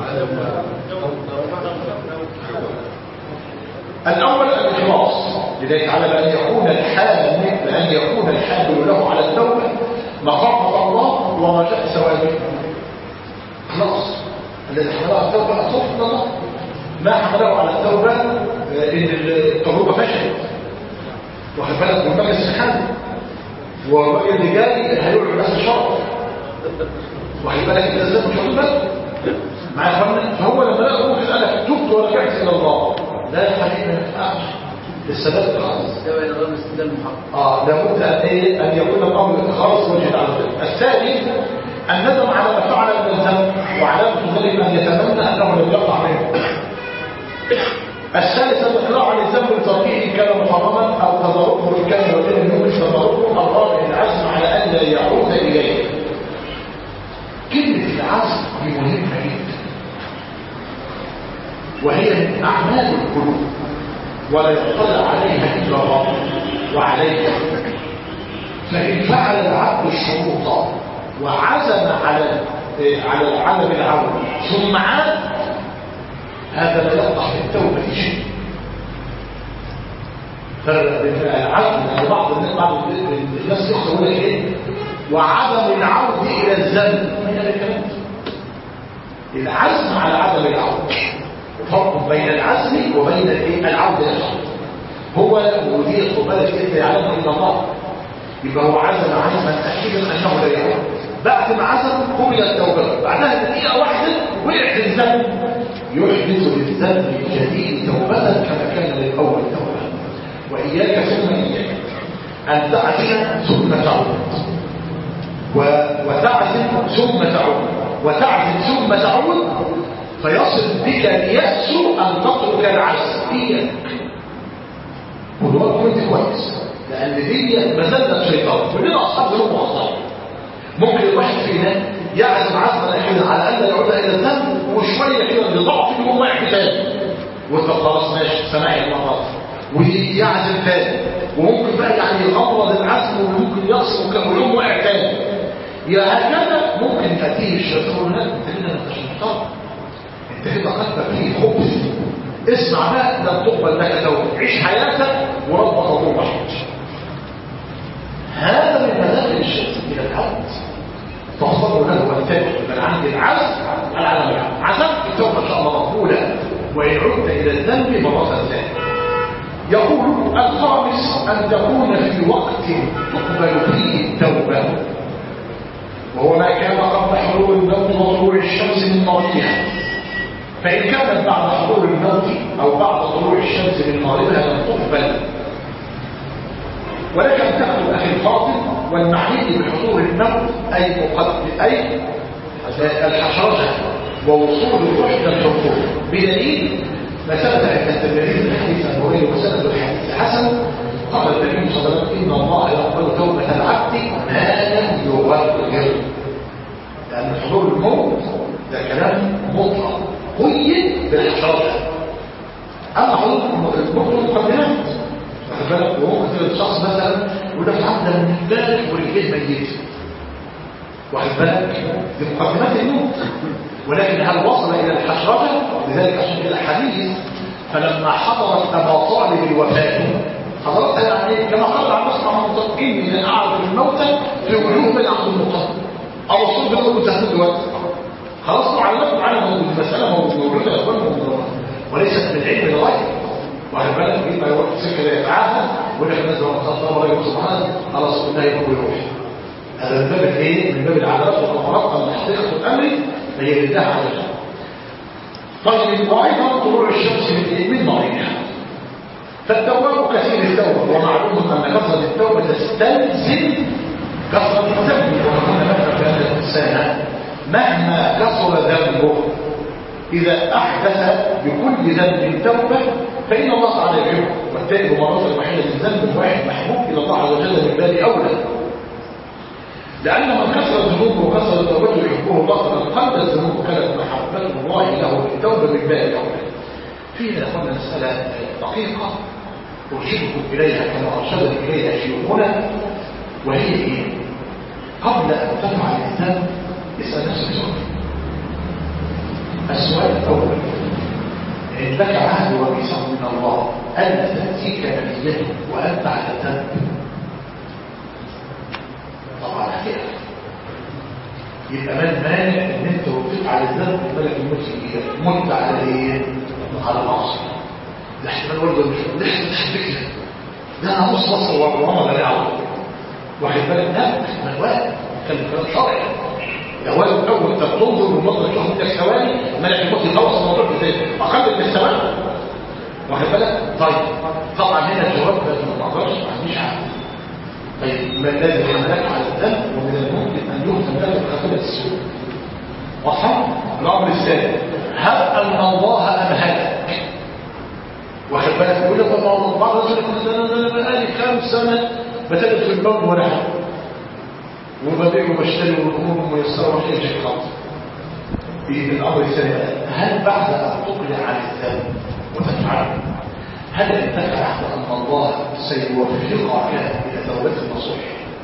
الأول الإخلاص، لذلك على أن يكون الحامل له على التوبة مخافة الله ورجاء ثوابه. خلاص الذي حمله على التوبة خوف من الله، ما حمله على التوبة إن التوبة فشلت، واخد بالك من مجلس الحمل والرأي اللي جاي هيقول الناس شرط، واخد بالك انت ازاي مش واخد بالك مع اخواننا. فهو لما لقى ممكن قال لك تبت ورجعت الى الله، لا يا حبيبي ما ينفعش السبب خالص. لابد ان يكون الامر خالص وجه على ذلك. الثاني الندم على ما فعل من الذنب، وعلامه ذلك ان يتمنى انه لم يقع منه. الثالث الاقلاع عن الذنب لتركه ان كان محرما او تضرره ان كان وغير المؤمن تضرره. الرابع العزم على ان لا يعود اليه. كلمه العزم دي مهمه جدا، وهي من اعمال القلوب ولا يطلع عليها الا الله وعليها. فان فعل العبد الشروط وعزم على العمل العون ثم عاد، هذا لا يقطع في التوبه شيء. فرق بين العزم، يعني بعض الناس يقولون ايه وعدم العود الى الذنب، من الكلام العزم على عدم العود. فرق بين العزم وبين العود الى الخطأ. هو ودي قبالة انت يعلم الا الله، يبقى هو عزم عزما اكيدا انه لا يعود. بعد ما عزم قبل التوبه، بعدها دقيقه واحده وقع في الذنب، يحدث للذنب الجديد توبه كما كان للاول توبه. واياك ثم اياك ان تعزم ثم تعود، وتعزم ثم تعود، وتعزم ثم تعود، فيصل بك اليأس أن تترك العزم. إياك ودوات كنت كويس، لأن دي مزلة شيطان. كلنا أصحاب ذنوب وأخطاء. ممكن الواحد فينا يعزم عزما أخيرا على أن لا يعود إلى الذنب، وشوية كده لضعف يقوم واقع في تاني، وأنت خلاص ماشي سماعي المرات، ويعزم تاني، وممكن بقى يعني يغمض العزم وممكن يصل ويقوم واقع تاني. يا هكذا ممكن تأتيه الشيطان هناك أنت كده أنت شيطان، انت كده قلبك فيه خبز. اسمع بقى، لن تقبل لك توبه، عيش حياتك وربك غفور رحيم. هذا من مداخل الشرك الى العبد. فاصبروا له واتبعوا من عند العزم على عدم العزم. عزمت التوبه ان شاء الله مقبوله، وان عدت الى الذنب مره ثانيه. يقول الخامس ان تكون في وقت تقبل فيه التوبه، وهو ما كان قبل حلول الموت وطلوع الشمس من مغربها. فإن كانت بعد حضور الموت أو بعد طلوع الشمس من مغربها لم تقبل. ولكن تأخذ أخي الفاضل، والمعني بحضور الموت أي الحشرجة ووصول الروح إلى الحضور، بدليل ما ثبت عند التبرير الحديث النوري وسند الحديث الحسن. قال النبي صلى الله عليه وسلم إن الله يقبل توبة العبد ما لم يغرر. لأن حضور الموت ده كلام مطلق قيد بالحشرات. اما حضور الموت مقدمات، واخد بالك، وممكن الشخص مثلا يقول لك عبد من امبارح ورجليه ميته، واخد بالك، دي مقدمات الموت. ولكن هل وصل الى الحشرات؟ لذلك عشان كده حديث فلما حضرت ابا طالب الوفاه حضرتها يعني كما قال عن مصنع المتقين من اعرف الموتى في وجوه من عبد المطلب او الصوت بيقول له تهدد الوقت. خلاص معلومات معانا المساله موجوده يا اخوان، وليست من علم الغيب. واخد بالك، يبقى يروح سكه لا يتعافى ويقول لك الناس لو خطط الله سبحانه خلاص قلنا يبقى يروح. هذا من باب الايه؟ من باب العادات والقرارات ان حقيقه الامر هي لله عز وجل. طيب، وايضا طلوع الشمس من مغربها. فالتوبه كثير التوبه، ومعلوم ان كثره التوبه تستلزم كثره الذنب. وكما نفهم بان الانسان مهما كثر ذنبه إذا أحدث بكل ذنب توبة فإن الله تعالى يحبه، والتائب مرة واحدة للذنب الواحد محبوب إلى الله عز وجل من باب أولى. لأن من كثر الذنوب وكثر التوبة يحبه الله، فمن قل الذنوب كانت محبة الله له بالتوبة من باب أولى. فينا يا أخوانا مسألة دقيقة أرشدكم إليها كما أرشدني إليها شيوخنا، وهي إيه؟ قبل أن تفعل الذنب اسأل نفسك سؤال: السؤال الأول: إن لك عهد وميثاق من الله ألا تأتيك منيته وأنت على الذنب؟ طبعا كده يبقى ما المانع ان انت وقفت على الذنب وبالك مت على ايه؟ على معصيه. ده احتمال برضه مش فكره ده انا نص مصر وانا لا اعرف واخد بالك. لا احتمال واحد كان كلام شرعي. ده واجب اول انت تنظر بالنظر تشوف انت ثواني ملك الموت يخلص الموضوع بتاعك اقل من الثواني واخد بالك. طيب طبعا هنا الجواب ما اقدرش ما عنديش عقل. طيب ما الذي حملك على الذنب ومن الممكن ان يهتم لك بخطيئه السوء؟ واضحه. الامر الثاني: هل ان الله امهلك واخد بالك؟ يقول لك والله بعض الناس يقول انا بقالي كام سنه بتجد في البنك ولا حاجه وببيع وبشتري والامور ميسره ومش اي شيء خالص. في الامر الثاني: هل بعد ان تقلع عن الذنب وتفعله هل انك عهد ان الله سيوفقك الى توبه النصوح؟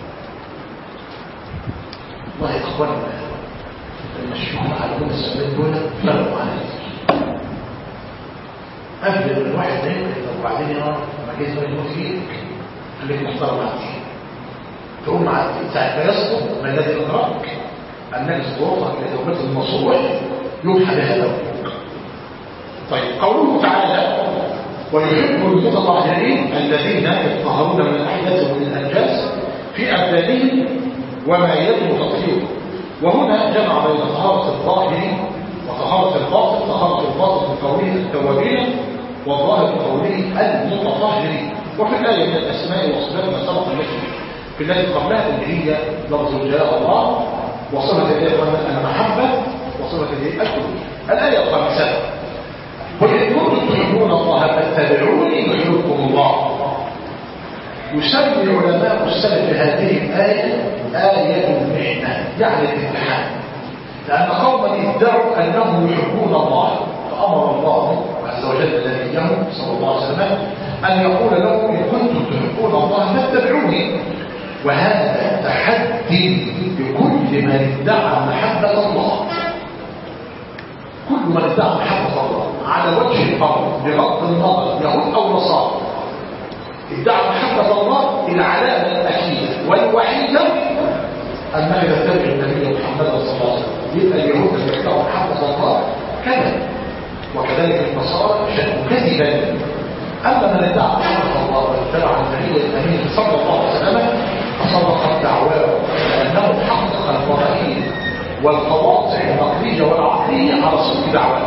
والله يا اخوانا المشروع على السؤالين دول فرقوا عن قبل الواحد ما يمكن وبعدين يرى ما جايز ما يموت فيك خليك محترم عندي تقوم مع ساعه ما يصدق ما الذي ادراك انك صدورك الى توبه النصوح يوحى بهذا. طيب قوله تعالى: ويحب المتطهرين الذين يطهرون من الاحداث ومن الانجاس في ابدانهم وما يجب تطهيره. وهنا جمع بين طهاره الظاهر وطهاره الباطن. طهاره الباطن بقوله التوابين والظاهر بقوله المتطهرين. وفي الايه من الاسماء والصفات ما سبق في التي قبلها اللي هي لفظ جاء الله وصفه اليه المحبه وصفه اليه الكل. الايه الخامسه: قل إن كنتم تحبون الله فاتبعوني يحببكم الله. يسمي علماء السلف هذه الآية آية المحنة يعني الامتحان، لأن قوما ادعوا أنهم يحبون الله فأمر الله عز وجل نبيه صلى الله عليه وسلم أن يقول لهم إن كنتم تحبون الله فاتبعوني. وهذا تحدي لكل من ادعى محبة الله. كل من ادعى محبة الله على وجه الأمر بغض النظر يهود أو نصارى ادعى محبة الله العلامة الأكيدة والوحيدة أنك تتبع النبي محمد صلى الله عليه وسلم. يبقى اليهود اللي ادعوا محبة الله كذب وكذلك النصارى شأنوا كذبا. أما من ادعى محبة الله واتبع النبي الأمين صلى الله عليه وسلم فصدقت دعواه لأنه حقق البراهين والقواطع النقلية والعقلية على صدق دعواه.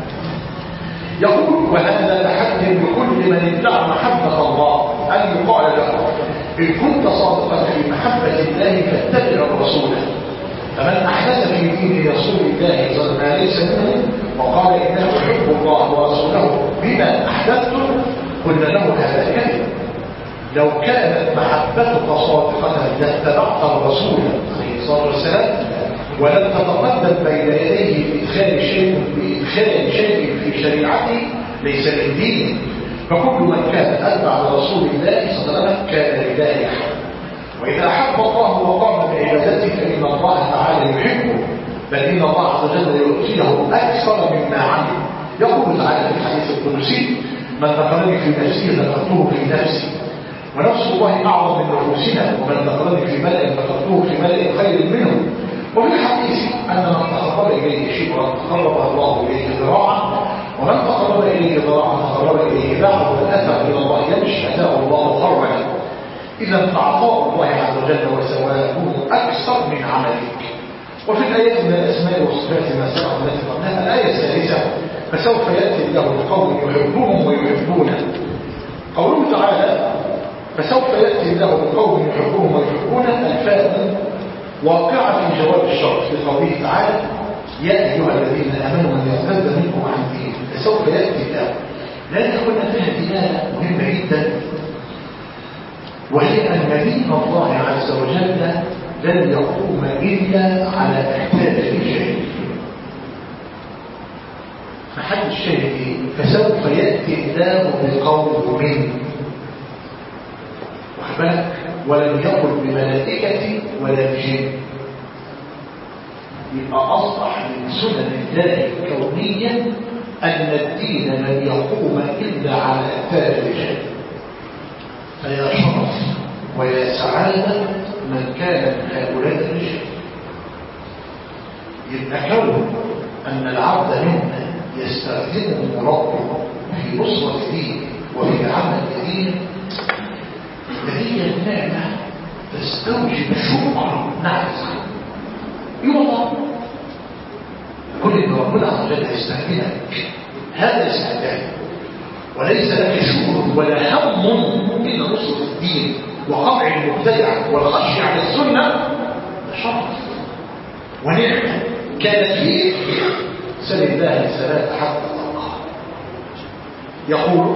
يقول: وهذا تحدي لكل من ادعى محبة الله أن يقال له إن كنت صادقا في محبة الله فاتبع رسوله. فمن أحدث في دين رسول الله ما ليس منه وقال إنه يحب الله ورسوله بما أحدثته قلنا له هذا كذب. لو كانت محبتك صادقة لاتبعت الرسول عليه الصلاة والسلام ولن تتقدم بين يديه بإدخال شيء في شريعته ليس من دينه. فكل من كان أتبع لرسول الله صلى الله عليه وسلم كان لله أحد. وإذا أحب الله وقام بعبادته فإن الله تعالى يحبه، بل إن الله عز وجل يؤتيه أكثر مما عمل. يقول تعالى في الحديث القدسي: من ذكرني في نفسي ذكرته في نفسي ونفس الله أعظم من نفوسنا ومن ذكرني في ملأ ذكرته في ملأ خير منه. وفي الحديث أن من تقرب إليه شبرا تقرب الله إليه ذراعا ومن تقرب إليه ذراعا تقرب إليه باعا والأثر إلى الله يمشي أتاه الله خربا. إذا فعطاء الله عز وجل وثوابه أكثر من عملك. وفي الآيات من الأسماء والصفات ما سبق التي قبلها الآية الثالثة: فسوف يأتي الله بقوم يحبونهم ويحبونه. قوله تعالى: فسوف يأتي الله بقوم يحبونهم ويحبونه الفاء واقعة في جواب الشرط في قوله تعالى: يا أيها الذين آمنوا من يرتد منكم عن دينه فسوف يأتي الله. لأن قلنا فيها دلالة مهمة جدا، وهي أن دين الله عز وجل لن يقوم إلا على أحكام الرجال. فحد الشيء فسوف يأتي الله بقوم منه وحبلك ولم يقل بملائكة ولا بجن. يبقى أصبح من سنن الله الكونية أن الدين لن يقوم إلا على أكتاف الرجال. فيا شرف ويا سعادة من كان من هؤلاء الرجال. يبقى كون أن العبد منا يستخدمه ربه في نصرة دينه وفي عمل دينه، هي النعمة تستوجب شكر نعمة. يوضع كل ان ربنا عز وجل يستخدمك هذا استعداد، وليس لك شكر ولا هم الا نصرة الدين وقطع المبتدع والخشي على السنة. ده شرف ونعمة كانت فيه. سل الله الثبات حتى تلقاه. يقول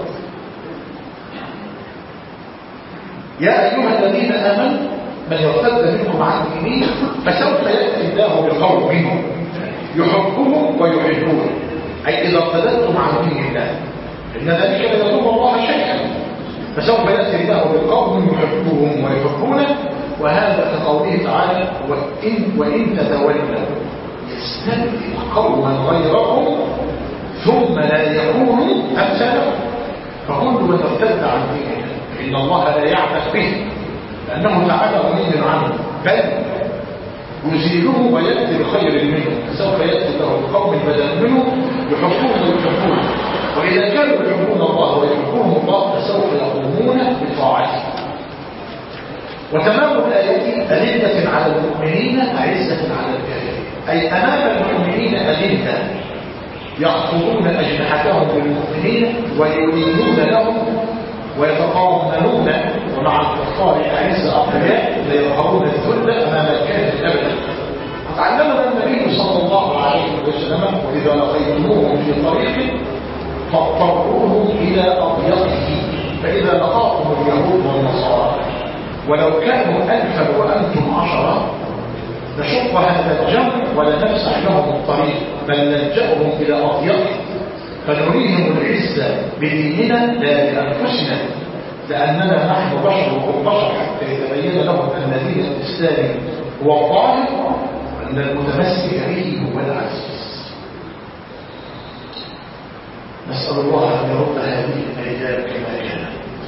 يا أيها الذين آمنوا من يرتد منكم عن دينه فسوف يأتي الله بقوم منهم يحبهم ويحبونه. أي إذا ارتدتم عن دين الله إن ذلك لا يضر الله شيئا، فسوف يأتي الله بقوم يحبهم ويحبونه. وهذا كقوله تعالى وإن تتولوا يستبدل قوما غيركم ثم لا يكونوا أمثالكم. فكل من ارتد عن دينه إن الله لا يعبث به لأنه تعالى غني عنه، بل يزيله ويأتي بخير منه. فسوف يأتي له بقوم بدل منه يحبونه ويحبونه. وإذا كانوا يحبون الله ويحبون الله فسوف يقومون بطاعته. وتمام الآية أذلة على المؤمنين أعزة على الكافرين، أي أمام المؤمنين أذلة يخفضون أجنحتهم للمؤمنين ويلينون لهم ويتقامنون، ومع الكفار أعزة أقوياء ليظهرون الذل أمام الكافر أبدا. وتعلمنا النبي صلى الله عليه وسلم وإذا لقيتموهم في طريق فاضطروهم إلى أضيقه، فإذا لقاكم اليهود والنصارى ولو كانوا 1000 وأنتم 10 نشق هذا الجمع ولنفسح لهم الطريق، بل نلجأهم إلى أضيقه فنريهم العزة بديننا لا بأنفسنا، لأننا نحن بشر وهم بشر، حتى يتبين لهم أن دين الإسلام هو الظاهر وأن المتمسك به هو العزيز. نسأل الله أن يرد هذه الأيام كما كانت.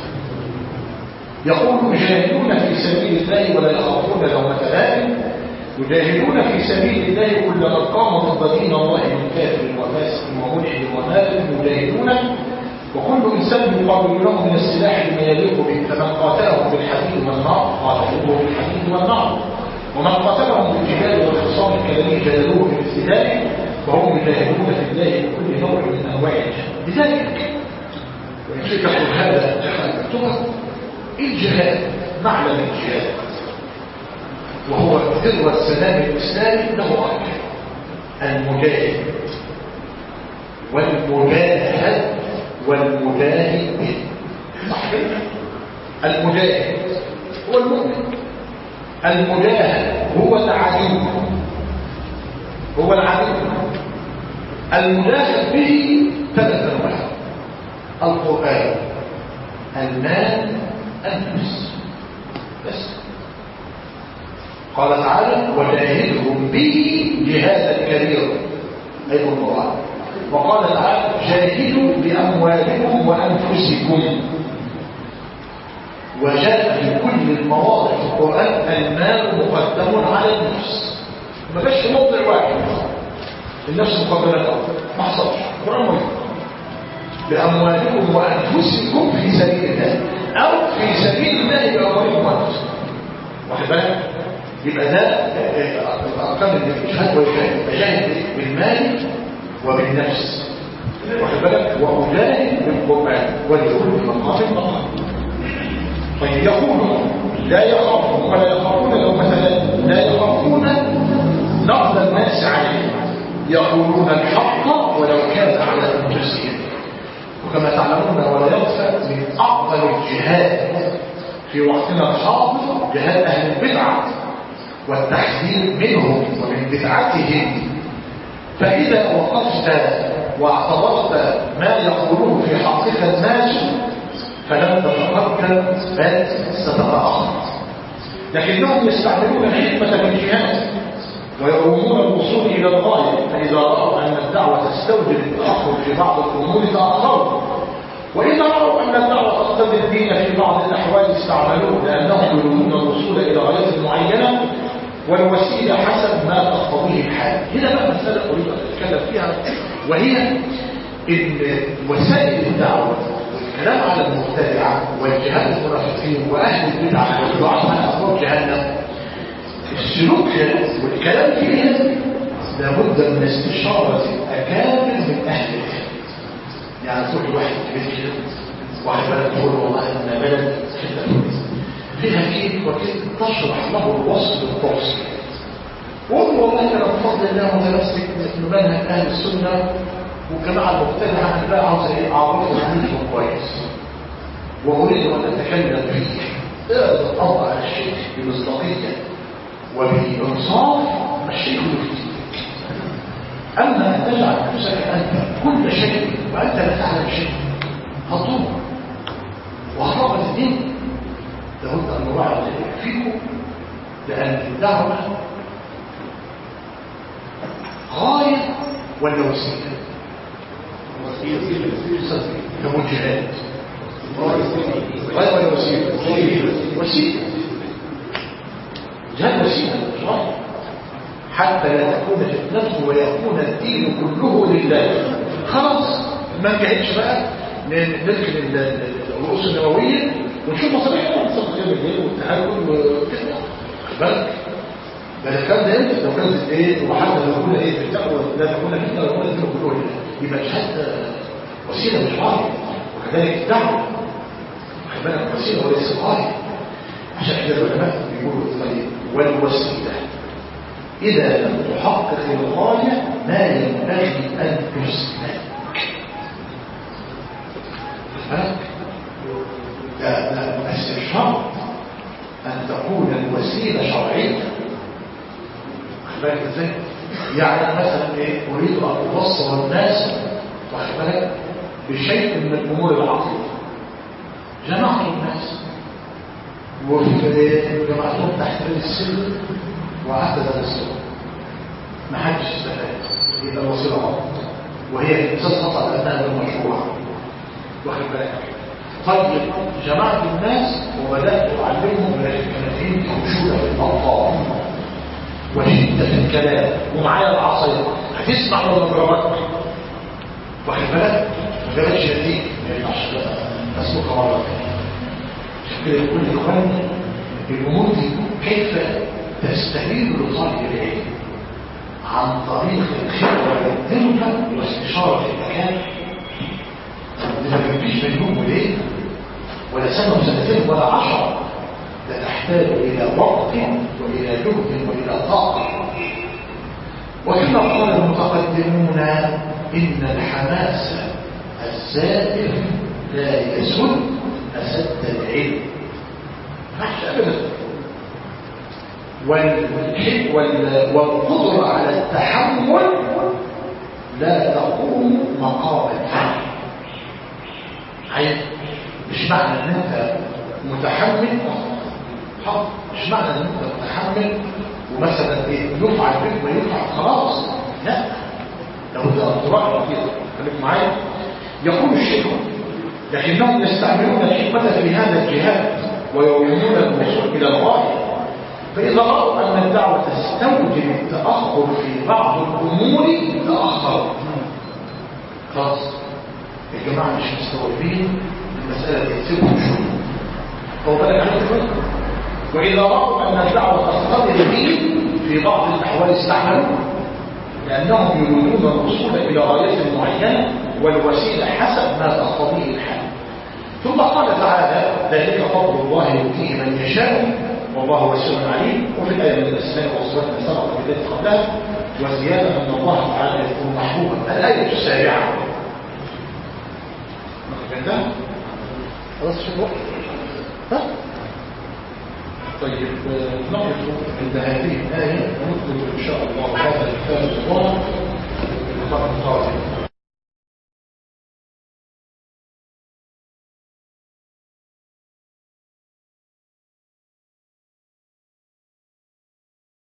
يقول يجاهدون في سبيل الله ولا يخافون لومة لائم. يجاهدون في سبيل الله كلما قام ضد دين الله من كافر وفاسق وملحد ومالك يجاهدون، وكل انسان يقابل له من السلاح لما يليق به، فمن قاتلهم بالحديد والنار قاتلوه بالحديد والنار، ومن قاتلهم بالجهاد والخصام الكلامي جادلوه بمثل ذلك، وهم يجاهدون في الله بكل نوع من انواع الجهاد. لذلك ويمكن هذا التهم الجهاد معلم الجهاد وهو ذروة السلام الإسلامي له أركان: المجاهد والمجاهد والمجاهد به. صحيح؟ المجاهد هو المؤمن، المجاهد هو العدو، هو العدو. المجاهد به 3 أنواع: القرآن، المال، النفس. بس قال تعالى وجاهدهم به جهادا كبيرا أي القرآن. وقال تعالى جاهدوا بأموالكم وأنفسكم. وجاء في كل المواضع في القرآن المال مقدم على النفس، ما بقاش موضع واحد النفس مقدمة ما حصلش. القرآن موجود بأموالكم وأنفسكم في سبيل الله أو في سبيل الله بأموالكم وأنفسكم. واخد بالك؟ يبقى ده الأرقام اللي في الجهاد ويجاهد بالمال وبالنفس. واخد بالك؟ وأجاهد بالقرآن ولكل مقام مقام. طيب يقولون لا يخافون ولا يخافون لو مثلا لا يخافون نقد الناس عليه، يقولون الحق ولو كان على أنفسهم. وكما تعلمون ولا يخفى من أفضل الجهاد في وقتنا الحاضر جهاد أهل البدعة والتحذير منهم ومن بدعتهم. فإذا وقفت واعتبرت ما يقولون في حقك الناس فلن تتقدم بل ستتأخر. لكنهم يستعملون الحكمة في الجهاد ويقومون الوصول إلى الغاية، فإذا رأوا أن الدعوة تستوجب التأخر في بعض الأمور تأخروا، وإذا رأوا أن الدعوة تقتضي الدين في بعض الأحوال استعملوه، لأنهم يريدون الوصول إلى غاية معينة والوسيلة حسب ما تقتضيه الحال. هنا بقى مسألة أريد أن أتكلم فيها، وهي إن وسائل الدعوة والكلام على المبتدعة والجهاد المنافقين وأهل البدعة والدعاء عن أسباب جهنم، السلوك والكلام فيها لابد من استشارة أكابر من أهل العلم. يعني كل واحد كبير واحد بلد يقول والله أن بلد فيها كيف وكيف تشرح له الوصف التوصيل، وقل والله أنا بفضل الله متمسك بمنهج أهل السنة والجماعة المبتدعة أنا بقى عاوز أعرفه عنهم كويس وأريد أن أتكلم فيه. اقدر أضع على الشيء بمصداقية وبإنصاف الشيء يفتيك. أما أن تجعل نفسك أنت كل شيء وأنت لا تعلم شيء هتضر وهرب الدين، لابد أن نراعي ذلك فيكم، لأن الدعوة غاية ولا وسيلة؟ كمجهاد غاية ولا وسيلة؟ وسيلة. جهاد وسيلة حتى لا تكون فتنته ويكون الدين كله لله. خلاص ما نجهدش بقى نركن الرؤوس النووية ونشوف مصالحنا ونصل خير الليل والتعامل وكده. بالك ده الكلام ده امتى؟ لو كانت ايه وحتى لو كنا ايه بالتقوى لا تكون فتنه ولا الدين كله لله، يبقى الجهاد وسيله مش غايه، وكذلك الدعوه خلي بالك وسيله وليس غايه. عشان كده العلماء بيقولوا طيب والوسيله إذا لم تحقق الغاية ما ينبغي أن تسلك. لا بس الشرط أن تكون الوسيلة شرعية. واخد بالك ازاي؟ يعني مثلا ايه أريد أن أوصل الناس واخد بالك بشيء من الأمور العقلية، جمعت الناس وجمعتهم تحت السلم وعدد السلم ما حدش استفاد، يبقى الوسيله غلط وهي الاساس خطا لانها غير مشروعه. واخد بالك؟ طيب جمعت الناس وبدات اعلمهم لكن كانت عندي خشونه في الاوطان وشده في الكلام ومعايا العصايه، هتسمع ولا ضربك؟ واخد بالك؟ ما جابتش نتيجه، ما ينفعش اسلكها مره ثانيه. عشان كده يقول لاخواني الامور دي كيف تستهين لطالب العلم عن طريق الخبره والتجربه واستشاره المكان. ما بتجيش من يوم وليله ولا سنه وسنتين ولا 10، ده تحتاج الى وقت والى جهد والى طاقه. وكما قال المتقدمون ان الحماس الزائر لا يسد اسد العلم، ما ابدا. والقدرة على التحمل لا تقوم مقام الفهم. مش معنى ان انت متحمل مش معنى ان انت متحمل ومثلا ايه يفعل بك ويفعل خلاص، لا، لو ده تراعي كده. خليك معايا. يقول الشيخ لكنهم يستعملون الحكمة في هذا الجهاد ويؤمنون الوصول الى الغاية، فإذا رأوا أن الدعوة تستوجب التأخر في بعض الأمور تأخروا. خلاص الجماعة مش مستوعبين المسألة دي، تسيبهم شوية هو بالك عليك كده. وإذا رأوا أن الدعوة تقتضي الدين في بعض الأحوال استعملوا، لأنهم يريدون الوصول إلى غاية معينة والوسيلة حسب ما تقتضيه الحال. ثم قال تعالى ذلك فضل الله يؤتيه من يشاء والله واسع عليم. وفي الآية من الأسماء والصفات ما سبق في التي قبلها وزيادة أن الله تعالى يكون محبوبا. الآية السابعة كده خلاص شو الوقت؟ طيب نقف عند هذه الآية ونطلب إن شاء الله هذا الكتاب الله